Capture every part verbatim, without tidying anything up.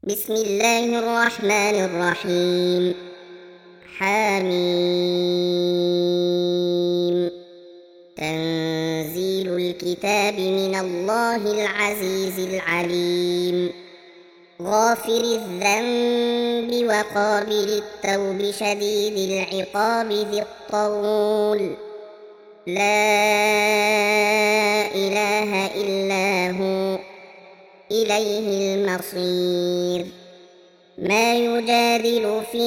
بسم الله الرحمن الرحيم. حميم. تنزيل الكتاب من الله العزيز العليم. غافر الذنب وقابل التوب شديد العقاب ذي الطول. لا إله إلا هو إليه المصير. ما يجادل في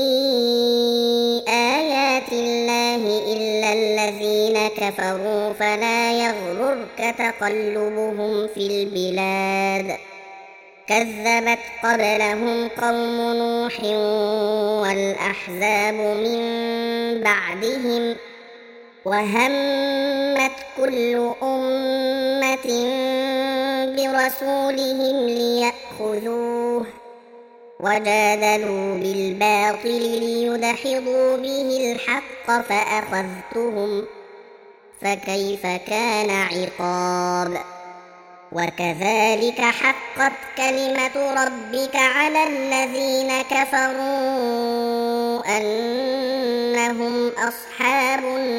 آيات الله إلا الذين كفروا فلا يغررك تقلبهم في البلاد. كذبت قبلهم قوم نوح والأحزاب من بعدهم وهمت كل أمة برسولهم ليأخذوه وجادلوا بالباطل ليدحضوا به الحق فأخذتهم فكيف كان عقاب. وكذلك حقت كلمة ربك على الذين كفروا أنهم أصحاب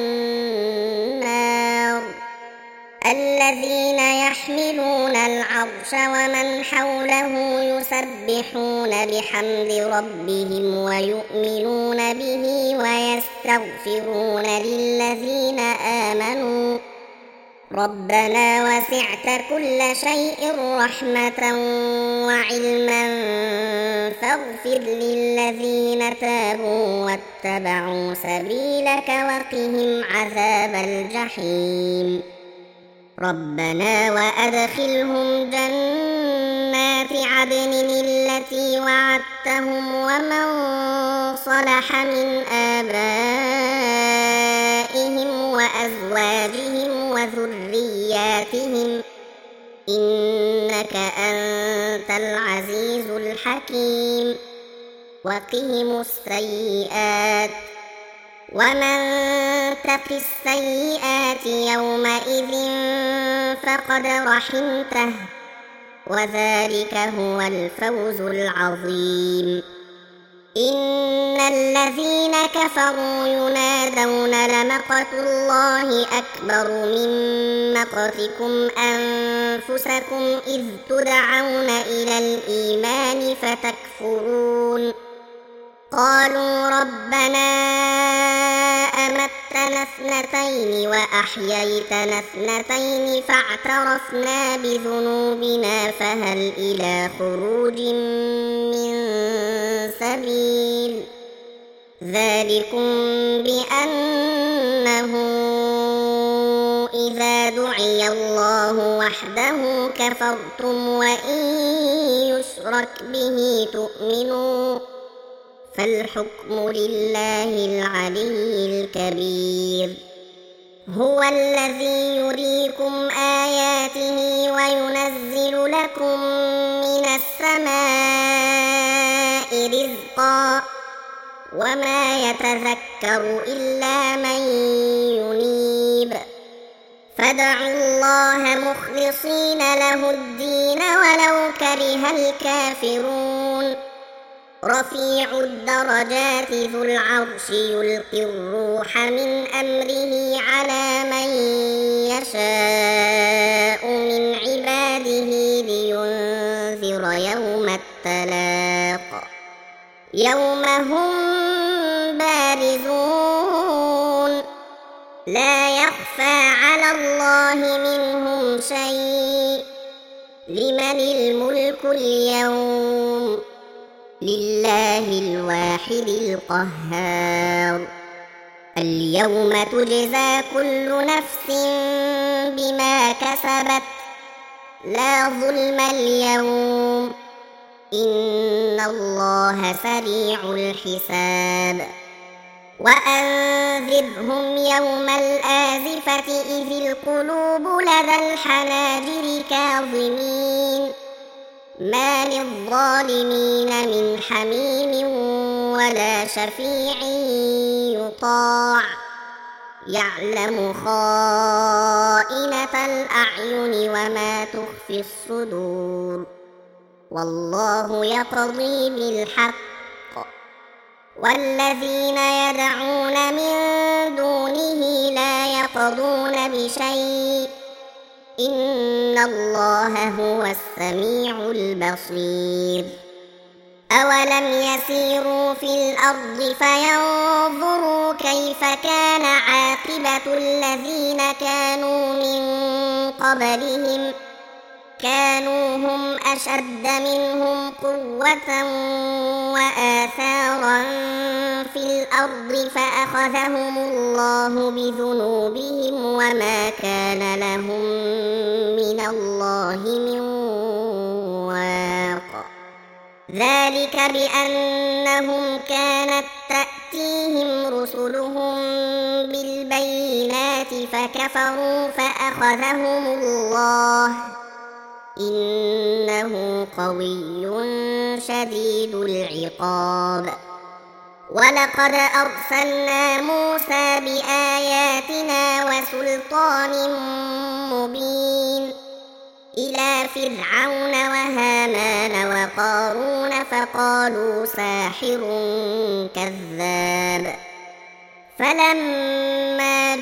النار. الذين يحملون العرش ومن حوله يسبحون بحمد ربهم ويؤمنون به ويستغفرون للذين آمنوا ربنا وسعت كل شيء رحمة وعلما فاغفر للذين تابوا واتبعوا سبيلك وقهم عذاب الجحيم. ربنا وأدخلهم جنات عدن التي وعدتهم ومن صلح من آبائهم وأزواجهم وذرياتهم إنك أنت العزيز الحكيم. وقهم السيئات ومن تق السيئات يومئذ فقد رحمته وذلك هو الفوز العظيم. إن الذين كفروا ينادون لمقت الله أكبر من مقتكم أنفسكم إذ تدعون إلى الإيمان فتكفرون. قالوا ربنا أمتنا اثنتين وأحييتنا اثنتين فاعترفنا بذنوبنا فهل إلى خروج من سبيل. ذلكم بأنه إذا دعي الله وحده كفرتم وإن يشرك به تؤمنون فالحكم لله العلي الكبير. هو الذي يريكم آياته وينزل لكم من السماء رزقا وما يتذكر إلا من ينيب. فادعوا الله مخلصين له الدين ولو كره الكافرون. رفيع الدرجات ذو العرش يلقي الروح من أمره على من يشاء من عباده لينذر يوم التلاق يوم هم بارزون لا يخفى على الله منهم شيء. لمن الملك اليوم؟ لله الواحد القهار. اليوم تجزى كل نفس بما كسبت لا ظلم اليوم إن الله سريع الحساب. وأنذرهم يوم الآزفة إذ القلوب لدى الحناجر كاظمين ما للظالمين من حميم ولا شفيع يطاع يعلم خائنة الأعين وما تخفي الصدور والله يقضي بالحق والذين يدعون من دونه لا يقضون بشيء إن الله هو السميع البصير أولم يسيروا في الأرض فينظروا كيف كان عاقبة الذين كانوا من قبلهم كانوا هم أشد منهم قوة وآثارا في الأرض فأخذهم الله بذنوبهم وما كان لهم من الله من واق ذلك بأنهم كانت تأتيهم رسلهم بالبينات فكفروا فأخذهم الله إنه قوي شديد العقاب ولقد أرسلنا موسى بآياتنا وسلطان مبين إلى فرعون وهامان وقارون فقالوا ساحر كذاب فلما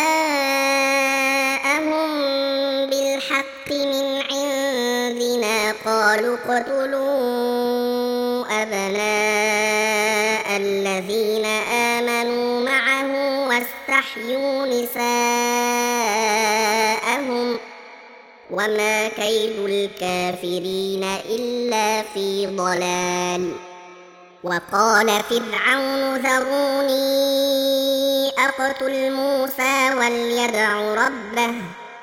جاءهم بالحق من عندنا قالوا اقتلوا أبناء الذين آمنوا معه واستحيوا نساءهم وما كيد الكافرين إلا في ضلال وقال فرعون ذروني أقتل موسى وليدع ربه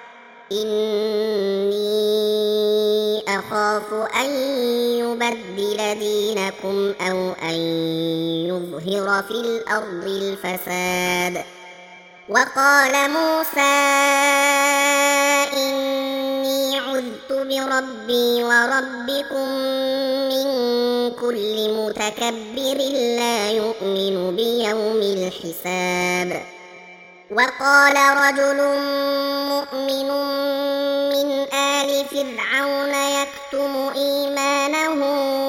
إني أخاف أن يبدل دينكم أو أن يظهر في الأرض الفساد وقال موسى إني عذت بربي وربكم من كل متكبر لا يؤمن بيوم الحساب وقال رجل مؤمن من آل فرعون يكتم إيمانه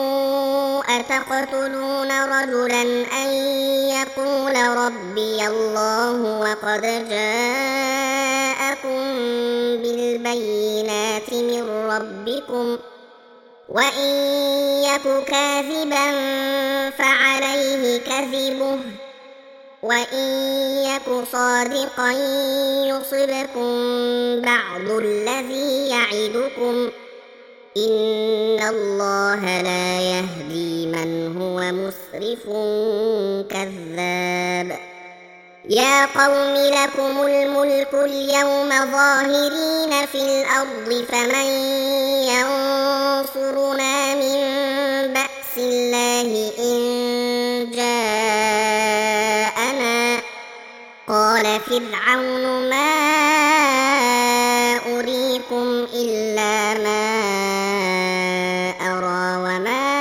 أتقتلون رجلا أن يقول ربي الله وقد جاءكم بالبينات من ربكم وإن يك كاذبا فعليه كذبه وإن يك صادقا يصبكم بعض الذي يعدكم إن الله لا يهدي من هو مسرف كذاب يا قوم لكم الملك اليوم ظاهرين في الأرض فمن ينصرنا من بأس الله إن جاءنا قال فرعون ما أريكم إلا ما أرى وما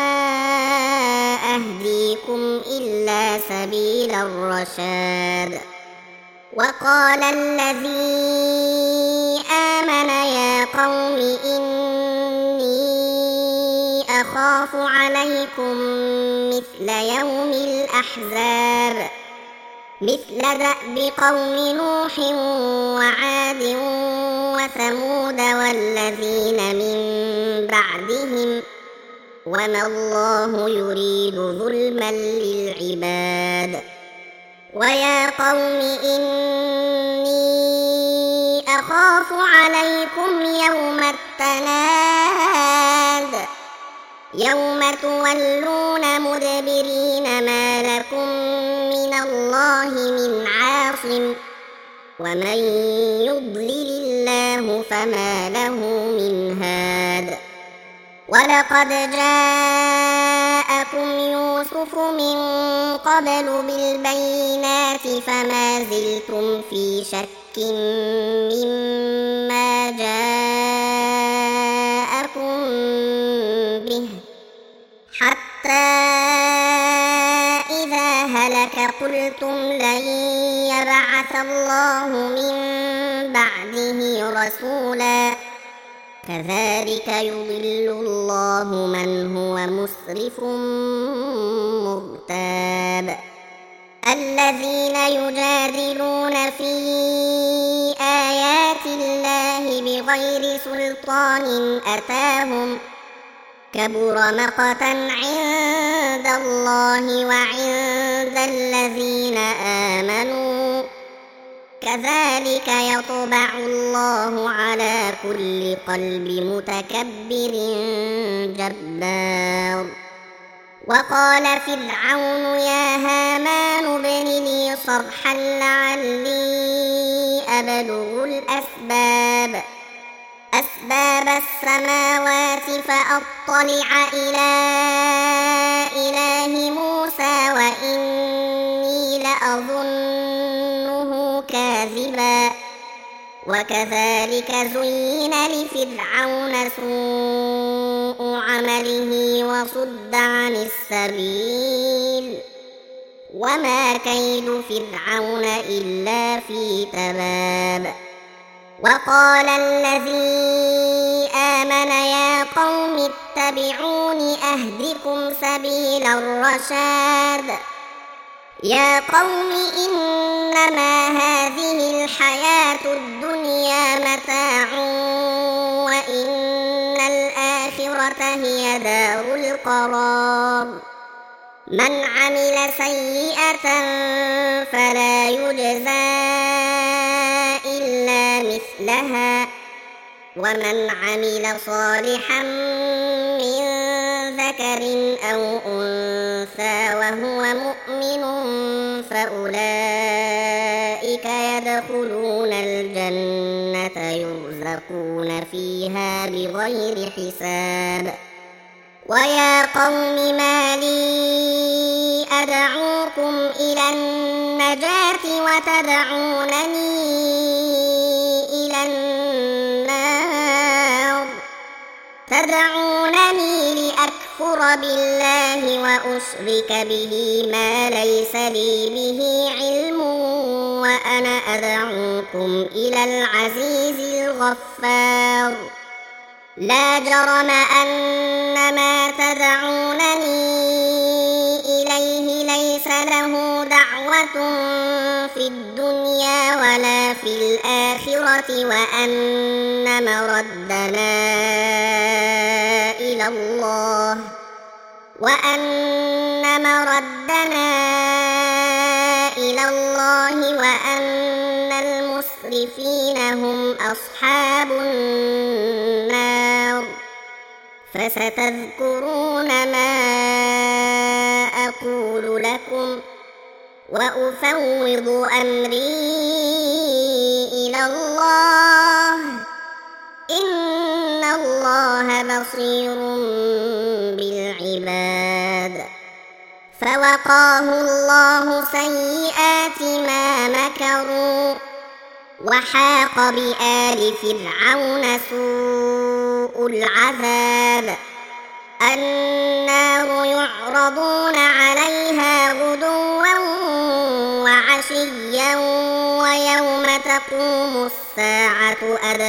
أهديكم إلا سبيل الرشاد وقال الذي آمن يا قوم إني أخاف عليكم مثل يوم الأحزاب مثل دأب قوم نوح وعاد وثمود والذين من بعدهم وما الله يريد ظلما للعباد ويا قوم إني أخاف عليكم يوم التناد يوم تولون مدبرين ما لكم من الله من عاصم ومن يضلل الله فما له من هاد ولقد جاءكم يوسف من قبل بالبينات فما زلتم في شك مما جاءكم به حتى إذا هلك قلتم لن يبعث الله من بعده رسولا كذلك يضل الله من هو مسرف مرتاب الذين يجادلون في آيات الله بغير سلطان أتاهم كبر مقتا عند الله وعند الذين آمنوا كذلك يطبع الله على كل قلب متكبر جبار وقال فرعون يا هامان ابن لي صرحا لعلي أبلغ الأسباب أسباب السماوات فأطلع إلى إله موسى وإني لأظنه كاذبا وكذلك زين لفرعون سوء عمله وصد عن السبيل وما كيد فرعون إلا في تباب وقال الذي آمن يا قوم اتبعون أهدكم سبيل الرشاد يا قوم إنما هذه الحياة الدنيا متاع وإن الآخرة هي دار القرار من عمل سيئة فلا يجزى إلا مثلها ومن عمل صالحا من ذكر أو أنثى وهو مؤمن فأولئك يدخلون الجنة يرزقون فيها بغير حساب ويا قوم ما لي أدعوكم إلى النجاة وتدعونني إلى النار تدعونني لأكفر بالله وأشرك به ما ليس لي به علم وأنا أدعوكم إلى العزيز الغفار لا جرم أن ما تدعونني إليه ليس له دعوة في الدنيا ولا في الآخرة وأن مردنا إلى الله وأن مردنا إلى الله وأن المسرفين هم أصحاب النار فستذكرون ما أقول لكم وأفوض أمري إلى الله إن الله بصير بالعباد فوقاه الله سيئات ما مكروا وحاق بآل فرعون سوء العذاب النار يعرضون عليها غدوا وعشيا ويوم تقوم الساعة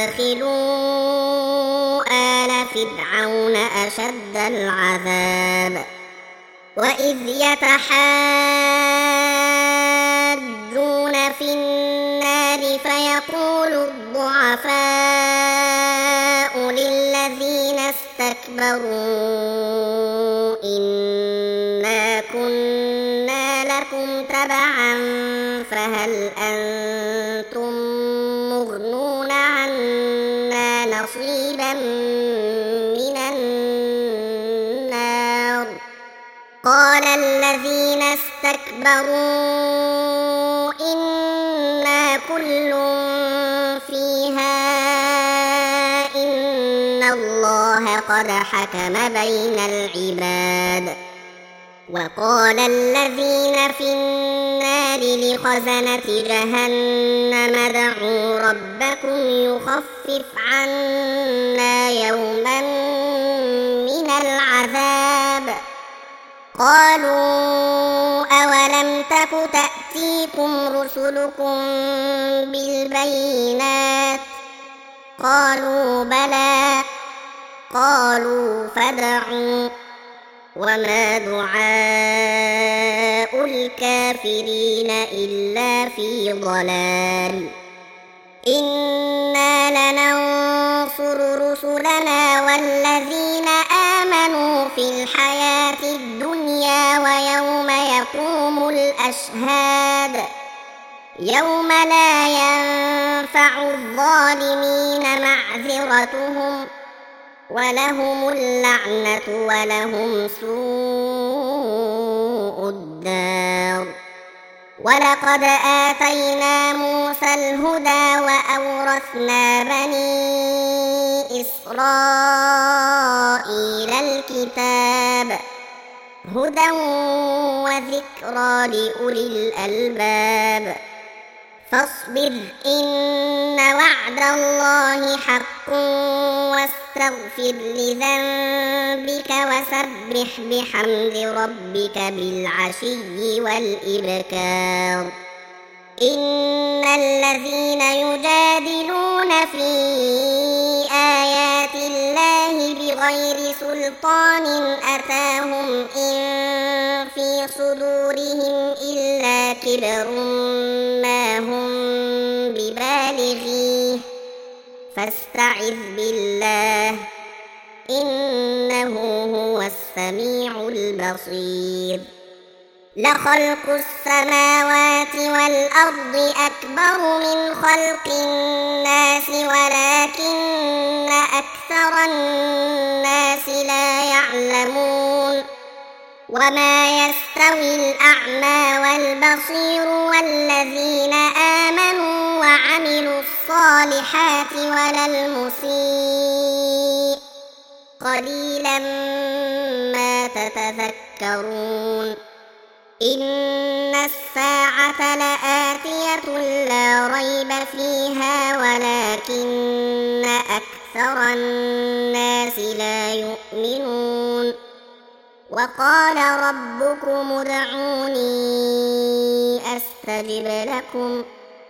أدخلوا آل فرعون أشد العذاب وإذ يتحاجون في النار فيقول الضعفاء للذين استكبروا إنا كنا لكم تبعا فهل أنتم مغنون عنا نصيبا من النار قال الذين استكبروا إنا كل فيها إن الله قد حكم بين العباد وقال الذين في النار لخزنة جهنم ادعوا ربكم يخفف عنا يوما من العذاب قالوا أولم تك تأتيكم رسلكم بالبينات قالوا بلى قالوا فادعوا وما دعاء الكافرين إلا في ضلال إنا لننصر رسلنا والذين آمنوا في الحياة الدنيا ويوم يقوم الأشهاد يوم لا ينفع الظالمين معذرتهم ولهم اللعنة ولهم سوء الدار ولقد آتينا موسى الهدى وأورثنا بني إسرائيل الكتاب هدى وذكرى لأولي الألباب فاصبر إن وعد الله حق واستغفر لذنبك وسبح بحمد ربك بالعشي والإبكار إن الذين يجادلون في آيات الله بغير سلطان أتاهم إن في صدورهم إلا كبر ما هم ببالغيه فاستعذ بالله إنه هو السميع البصير لخلق السماوات والأرض أكبر من خلق الناس ولكن أكثر الناس لا يعلمون وما يستوي الأعمى والبصير والذين آمنوا وعملوا الصالحات ولا المسيء قليلا ما تتذكرون إن الساعة لآتية لا ريب فيها ولكن أكثر الناس لا يؤمنون وقال ربكم ادعوني أستجب لكم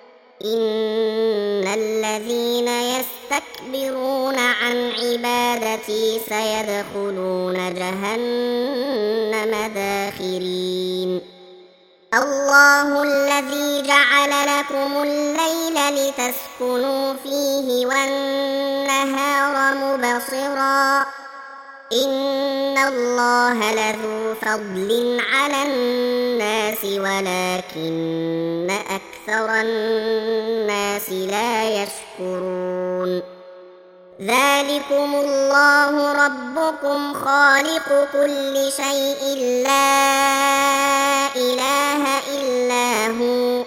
إن الذين يستكبرون عن عبادتي سيدخلون جهنم داخرين الله الذي جعل لكم الليل لتسكنوا فيه والنهار مبصرا إن الله لذو فضل على الناس ولكن أكثر الناس لا يشكرون ذلكم الله ربكم خالق كل شيء لا إله إلا هو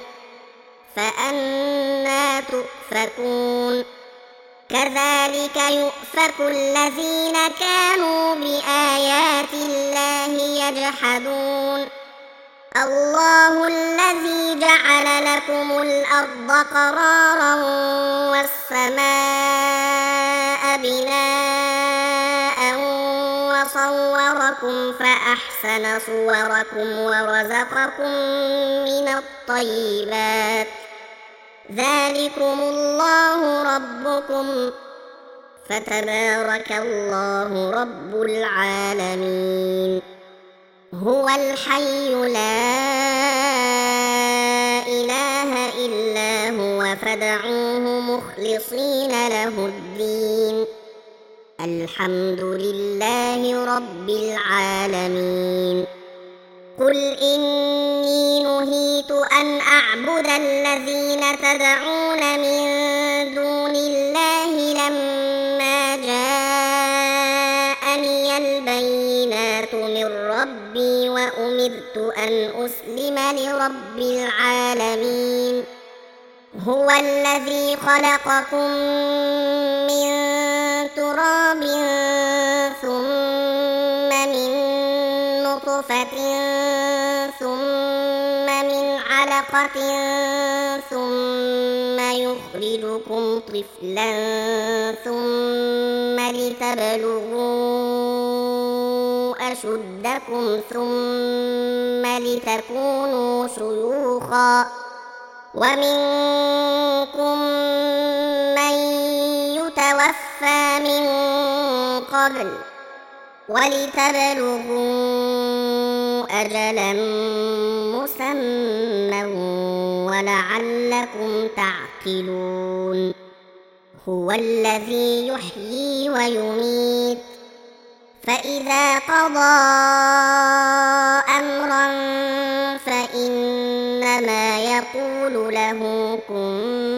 فأنى تؤفكون كذلك يؤفك الذين كانوا بآيات الله يجحدون الله الذي جعل لكم الأرض قرارا والسماء بناء وصوركم فأحسن صوركم ورزقكم من الطيبات ذلكم الله ربكم فتبارك الله رب العالمين هو الحي لا إله إلا هو فادعوه مخلصين له الدين الحمد لله رب العالمين قل إني نهيت أن أعبد الذين تدعون من دون الله لما جاءني البينات من ربي وأمرت أن أسلم لرب العالمين هو الذي خلقكم من تراب ثم من نطفة ثم من علقة ثم يخرجكم طفلا ثم لتبلغوا أشدكم ثم لتكونوا شيوخا ومنكم من تتوفى من قبل ولتبلغوا أجلا مسمى ولعلكم تعقلون هو الذي يحيي ويميت فإذا قضى أمرا فإنما يقول له كن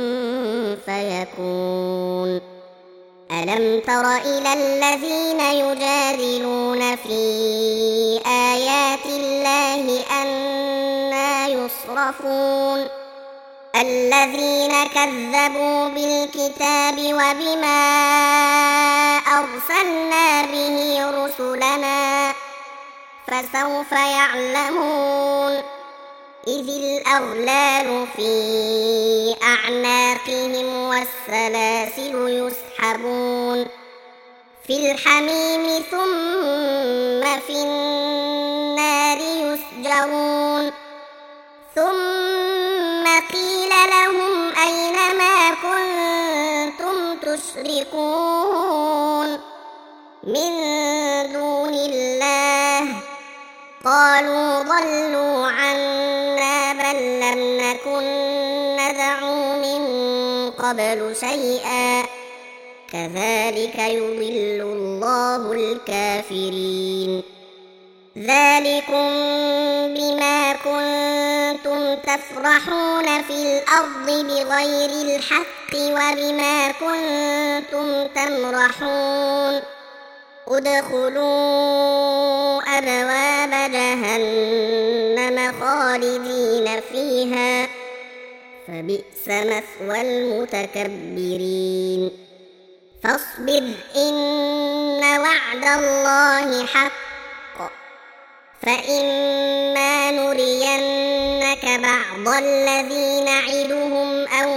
فيكون ألم تر إلى الذين يجادلون في آيات الله أنى يصرفون الذين كذبوا بالكتاب وبما أرسلنا به رسلنا فسوف يعلمون إذ الأغلال في أعناقهم والسلاسل يسحبون في الحميم ثم في النار يسجرون ثم قيل لهم أين ما كنتم تشركون من دون الله قالوا ضلوا عنا بل لم نكن ندعو من قبل شيئا كذلك يضل الله الكافرين ذلكم بما كنتم تفرحون في الأرض بغير الحق وبما كنتم تمرحون ادخلوا أبواب جهنم خالدين فيها فبئس مثوى المتكبرين فاصبر إن وعد الله حق فإما نرينك بعض الذي نعدهم أو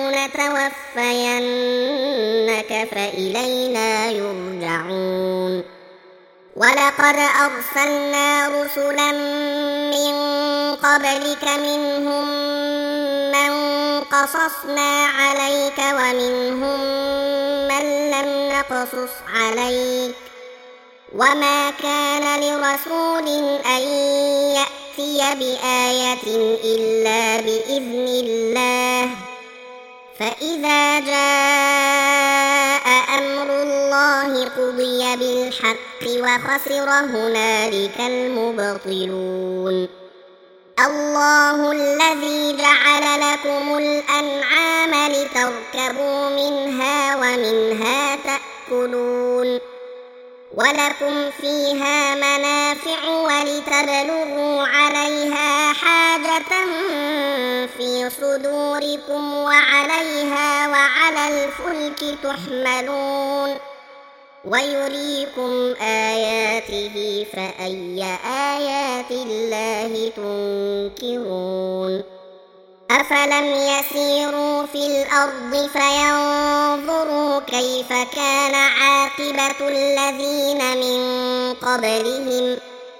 نتوفينك فإلينا يرجعون ولقد أرسلنا رسلا من قبلك منهم من قصصنا عليك ومنهم من لم نقصص عليك وما كان لرسول أن يأتي بآية إلا بإذن الله فإذا جاء أمر الله قضي بالحق وخسر هنالك المبطلون الله الذي جعل لكم الأنعام لتركبوا منها ومنها تأكلون ولكم فيها منافع ولتبلغوا عليها حاجة في صدوركم وعليها وعلى الفلك تحملون ويريكم آياته فأي آيات الله تنكرون أفلم يسيروا في الأرض فينظروا كيف كان عاقبة الذين من قبلهم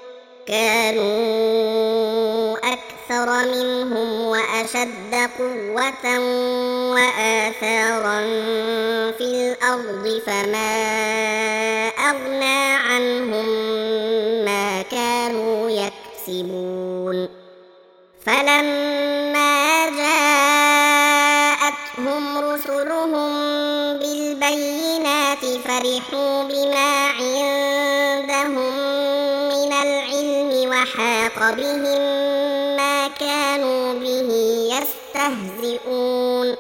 كانوا أكثر منهم وأشد قوة وآثارا في الأرض فما أغنى عنهم ما كانوا يكسبون فلما جاءتهم رسلهم بالبينات فرحوا بما عندهم من العلم وحاق بهم ما كانوا به يستهزئون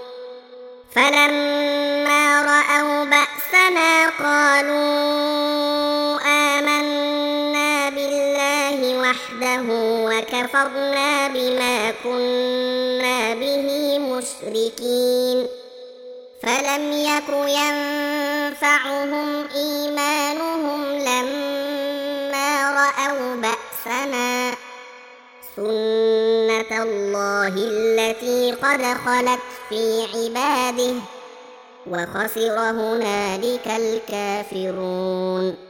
فلما رأوا بأسنا قالوا آمنا بالله وحده وكفرنا بما كنا به مشركين فلم يك ينفعهم إيمانهم لما رأوا بأسنا سنة الله التي قد خلت في عباده وخسر هنالك الكافرون